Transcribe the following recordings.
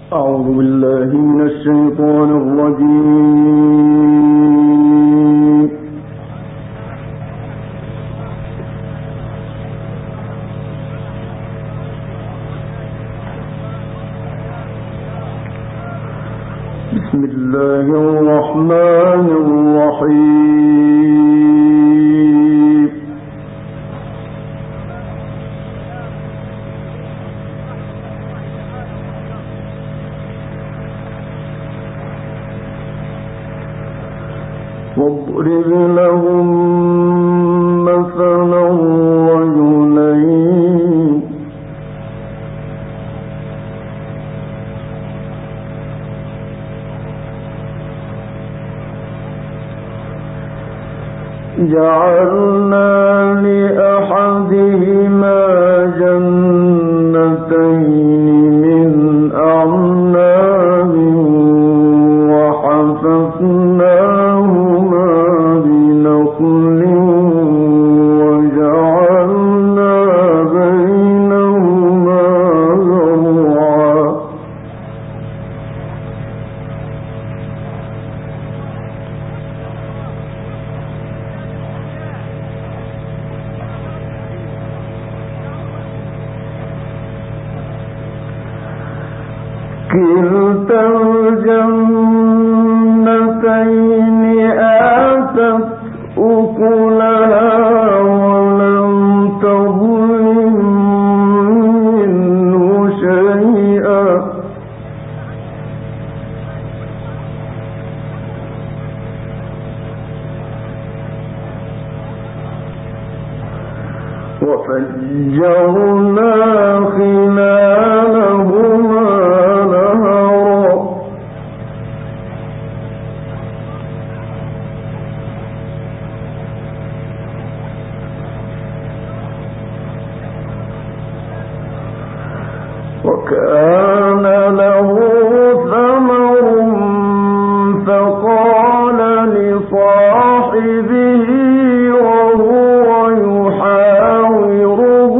أعوذ بالله من الشيطان الرجيم. بسم الله الرحمن الرحيم. واضرب لهم مثلا رجلين جعلنا لأحدهما جنتين من أعناب وحففناهما بنخل وجعلنا بينهما زرعا كلتا الجنتين آتت أكلها ولم تظلم منه شيئا وفجرنا خلالهما نهرا وكان له ثمر فقال لصاحبه وهو يحاوره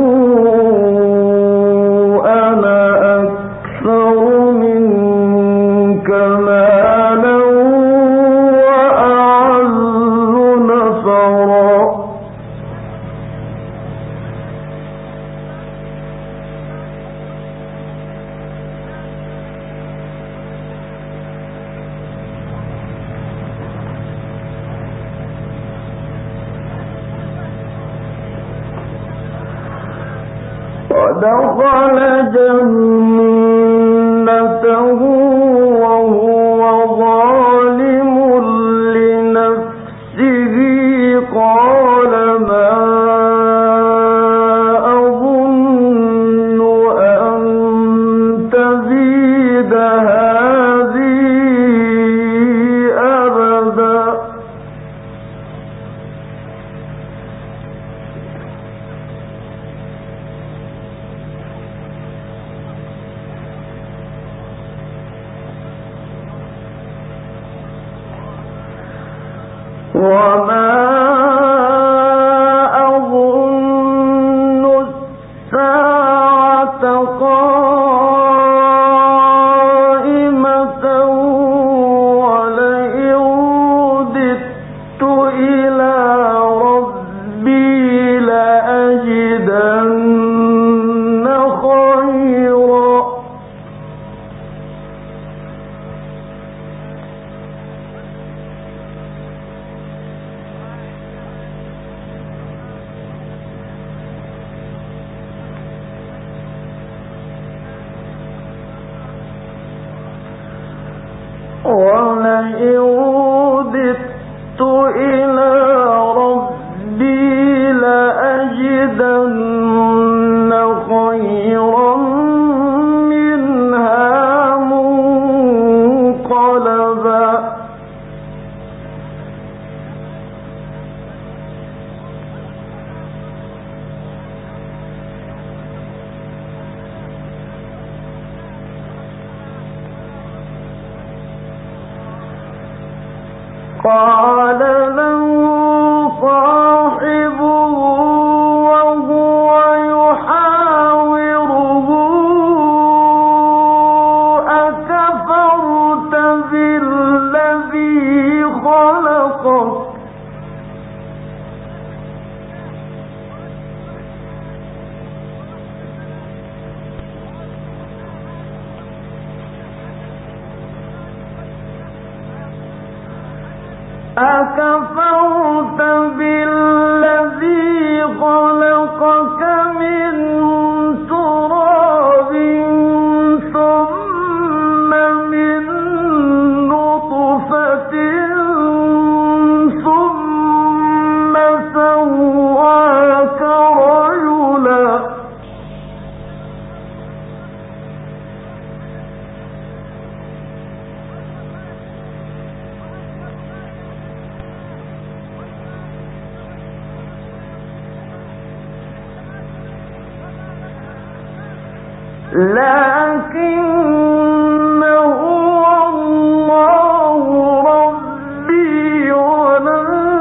أنا أكثر منك مالا وأعز نفرا ودخل جنته وهو ظالم لنفسه قال ما أظن أن تزيد هذه أبدا وما أظن الساعة قائمة ولئن رددت إلى ربي لأجدن خيرا ولئن رددت إلى ربي لأجدن خيرا منها منقلبا قال له صاحبه وهو يحاوره أكفرت بالذي خلقك من تراب ثم من نطفة ثم سواك رجلا لكن هو الله ربي ولا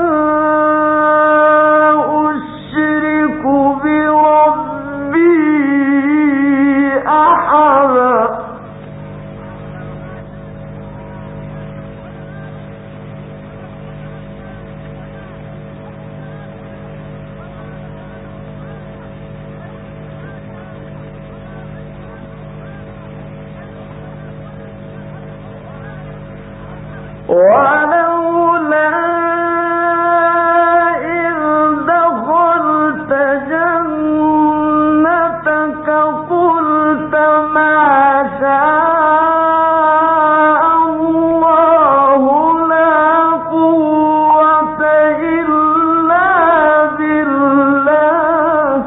أشرك بربي أحدا ولولا إذ دخلت جنتك قلت ما شاء الله لا قوة إلا بالله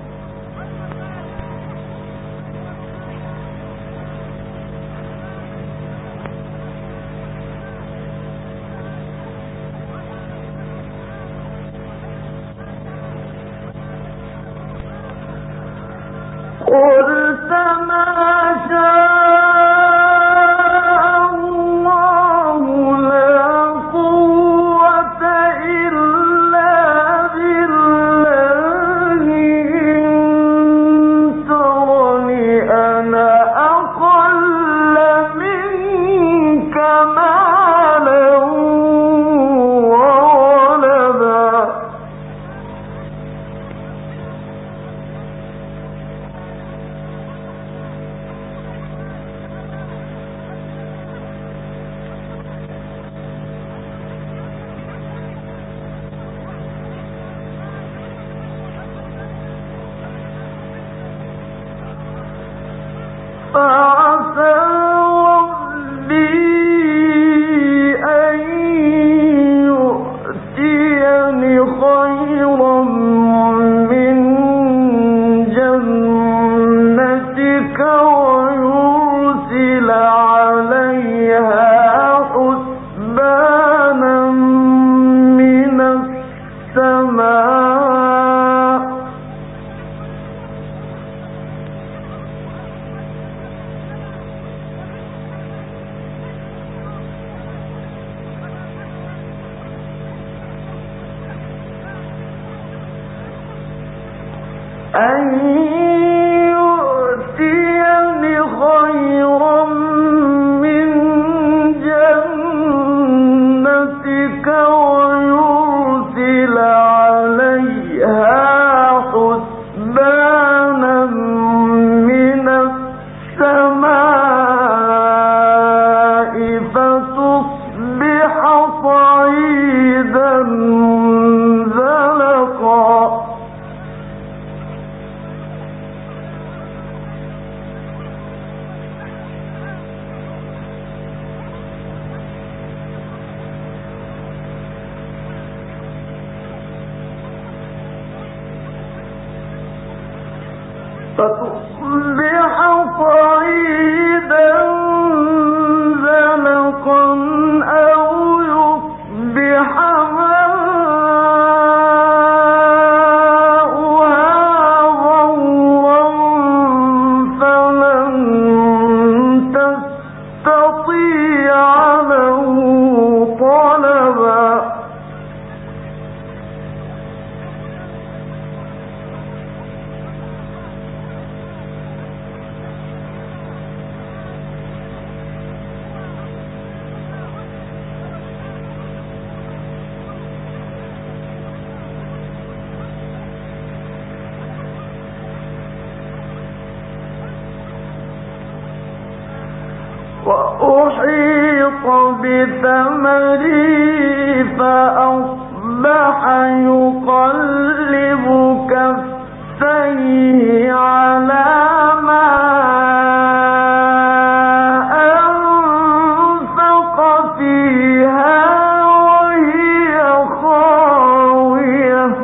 قلت ما شاء الله لا قوة إلا بالله إن ترني أنا أقل منك مالا وولدا فعسى ربي أن يؤتيني خيرا من جنتك ويرسل عليها حسبانا من السماء أن يؤتيني خيرا من جنتك ويرسل عليها حسبانا من السماء فتصبح صعيدا زلقا فتصبح صعيدا زلقا أو يصبح ماؤها غورا فلن تستطيع له طلبا وأحيط بثمره فأصبح يقلب كفيه على ما أنفق فيها وهي خاوية.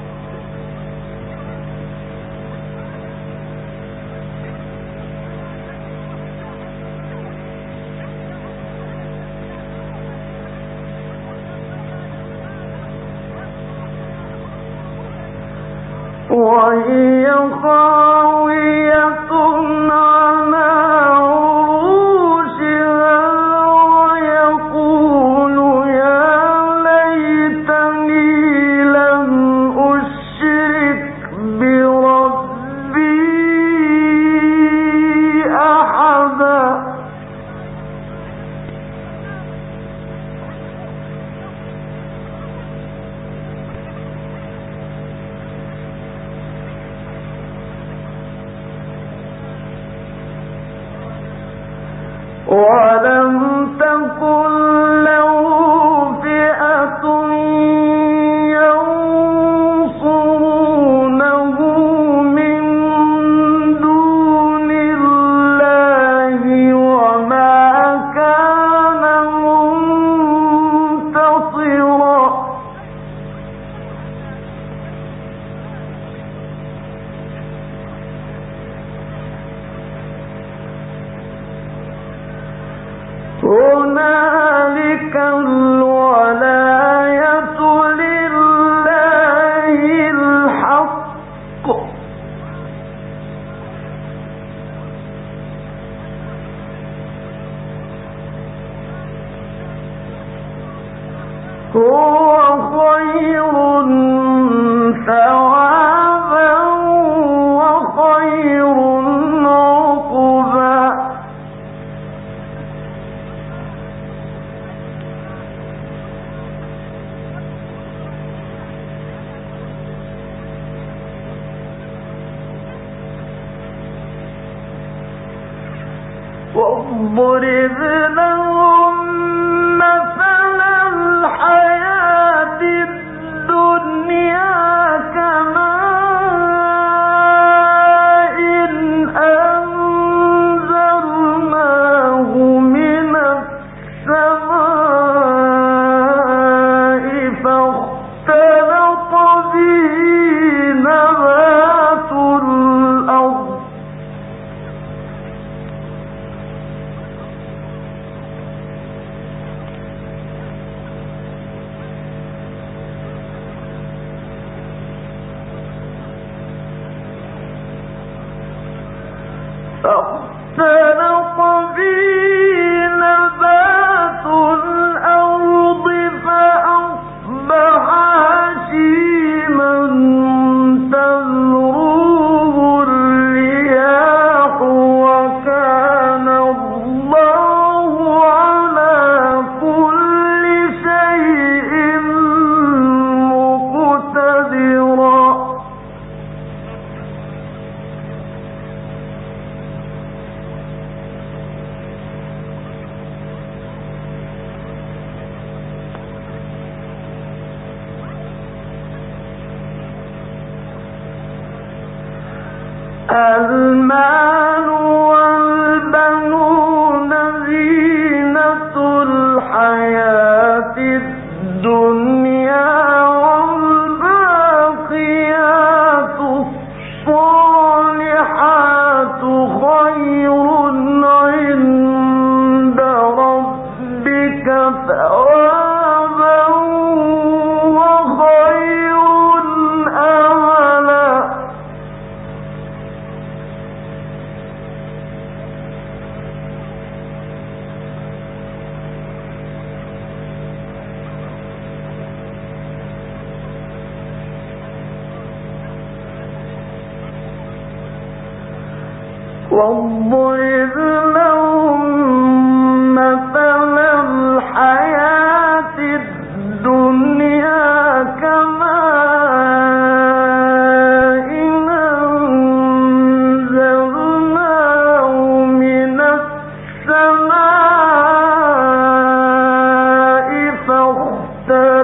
وهي خاوية على عروشها ويقول يا ليتني لم أشرك بربي أحدا. ولم تكن له فئة ينصرونه من دون الله وما كان منتصرا. هنالك الولاية لله الحق هو خير ثوابا وخير عقبا. واضرب لهم مثل الحياة الدنيا كماء أنزلناه من السماء فاختلط به نبات الأرض فاختلط به نبات الأرض فأصبح هشيما تذروه الرياح وكان الله على كل شيء مقتدرا. المال والبنون زينة الحياة الدنيا والباقيات الصالحات خير عند ربك ثوابا وخير أملا. واضرب لهم مثل الحياة الدنيا كماء أنزلناه من السماء فاختلط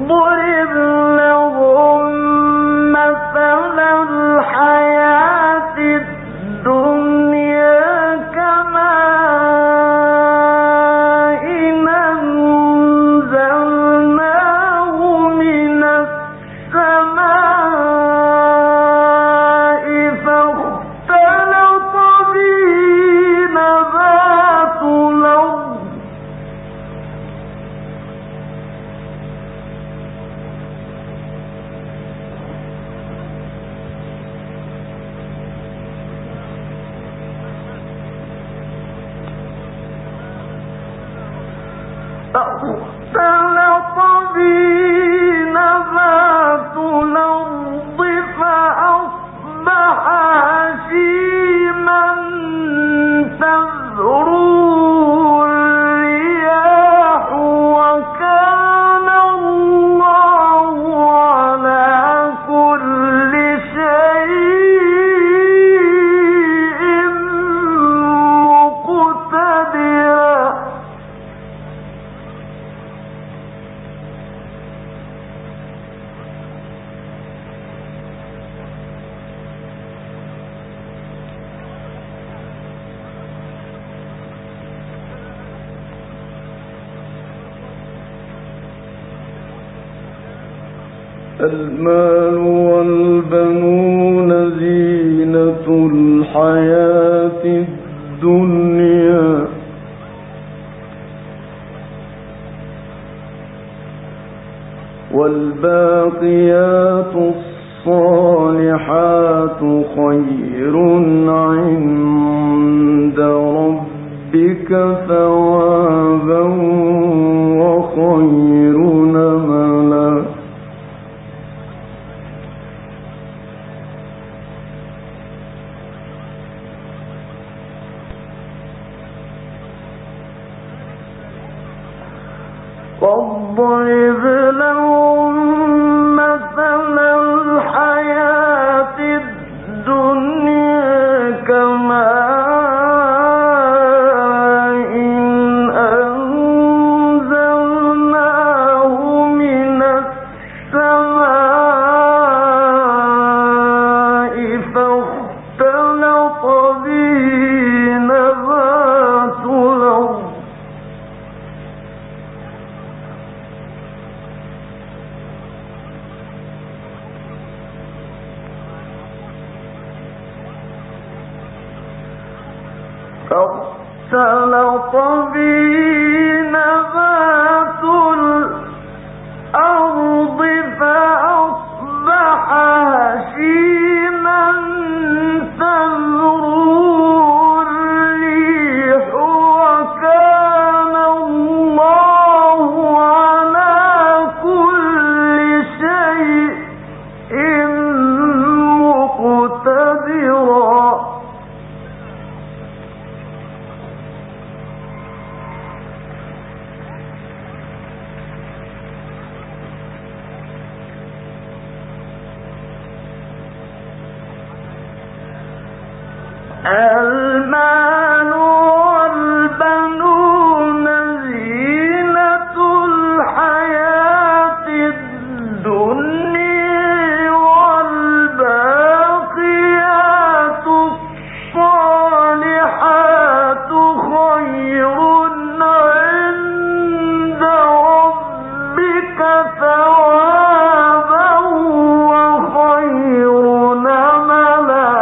المال والبنون زينة الحياة الدنيا والباقيات الصالحات خير عند ربك ثوابا وخير نملا. واضرب لهم مثل الحياة الدنيا كماء أنزلناه من السماء فاختلط به نبات الأرض فأصبح هشيما تذروه الريح وكان الله على كل شيء مقتدرا. المال والبنون زينة الحياة الدنيا والباقيات الصالحات خير عند ربك ثوابا وخير نملا.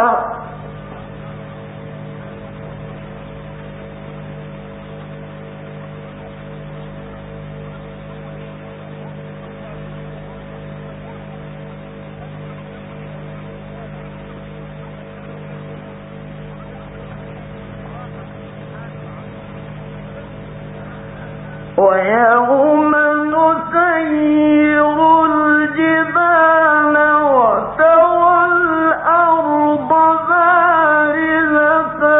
ويوم نسير الجبال وترى الأرض بارزة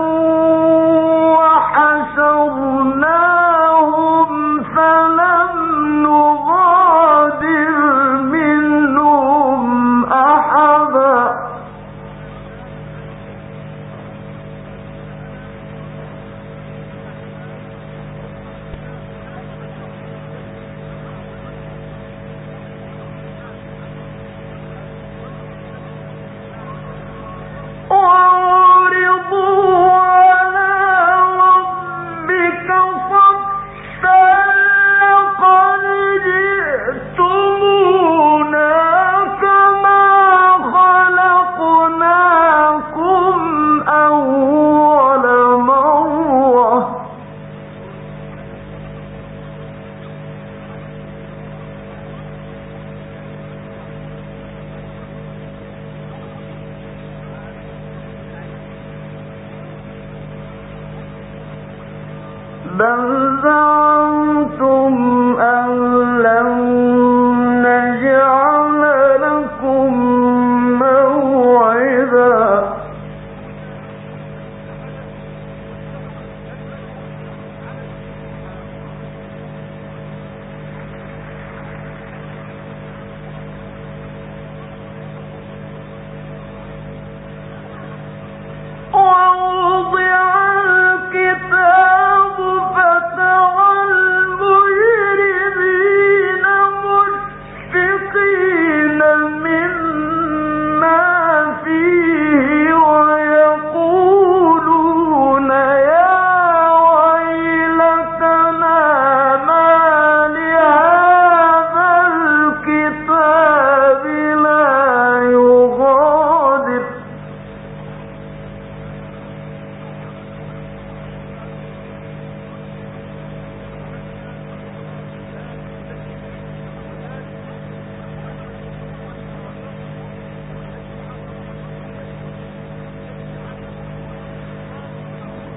وحشرناهم فلم نغادر منهم أحدا.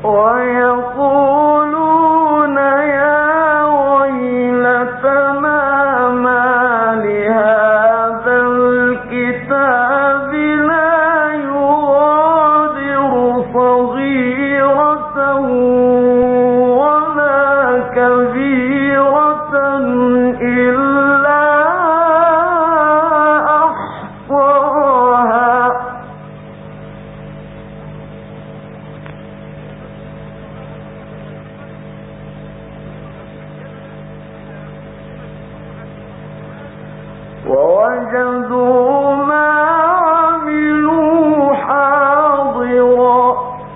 ويقولون يا ويلتنا ما لهذا الكتاب لا يغادر صغيرة ولا كبيرة إلا أحصاها ووجدوا ما عملوا حاضرا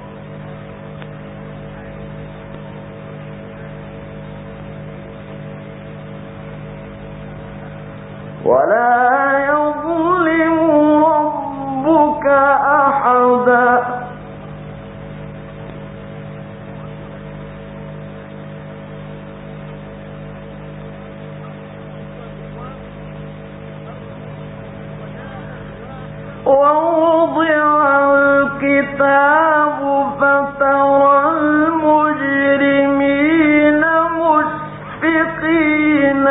ولا يظلم ربك أحدا ووضع الكتاب فترى المجرمين مشفقين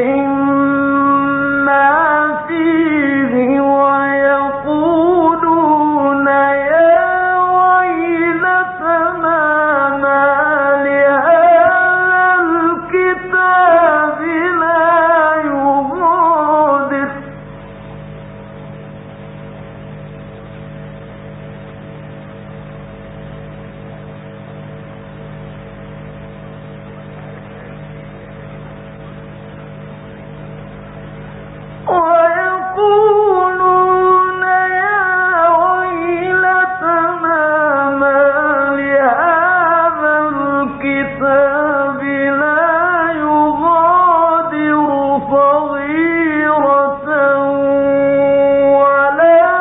مما فيه ويقولون يا ويلتنا ما لهذا الكتاب لا يغادر ويقولون يا ويلتنا ما لهذا الكتاب لا يغادر صغيرة ولا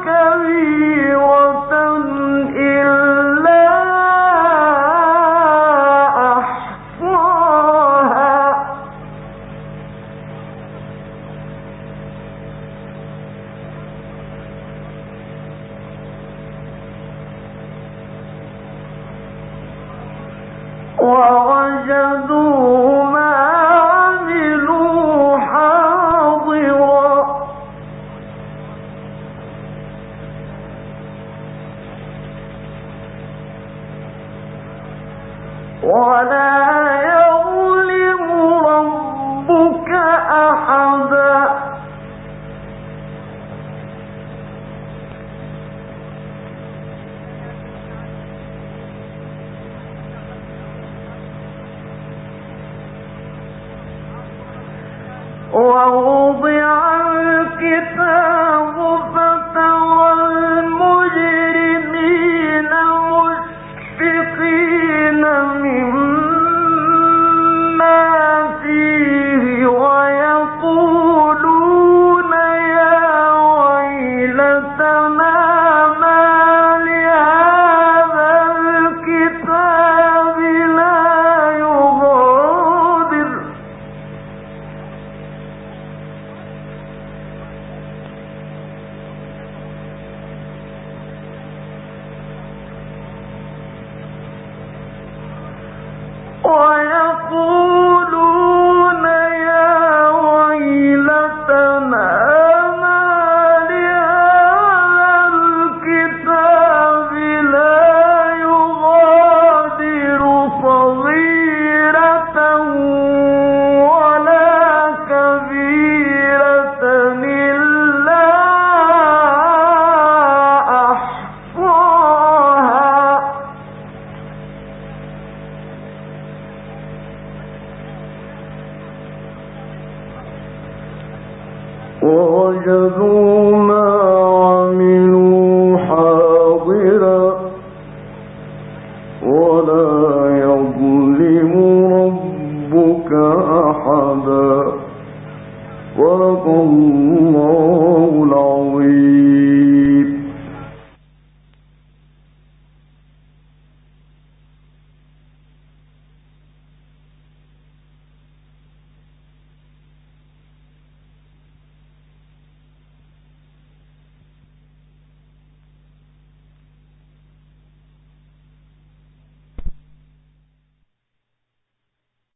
كبيرة إلا أحصاها ووجدوا ما عملوا حاضرا ولا يظلم ربك أحدا ووضع الكتاب فترى المجرمين مشفقين مما فيه ويقولون يا ويلتنا ما لهذا الكتاب لا يغادر ويقولون يا ويلتنا ما لهذا الكتاب لا يغادر صغيرة ولا كبيرة إلا أحصاها ووجدوا ما عملوا حاضرا ولا يظلم ربك أحدا صدق الله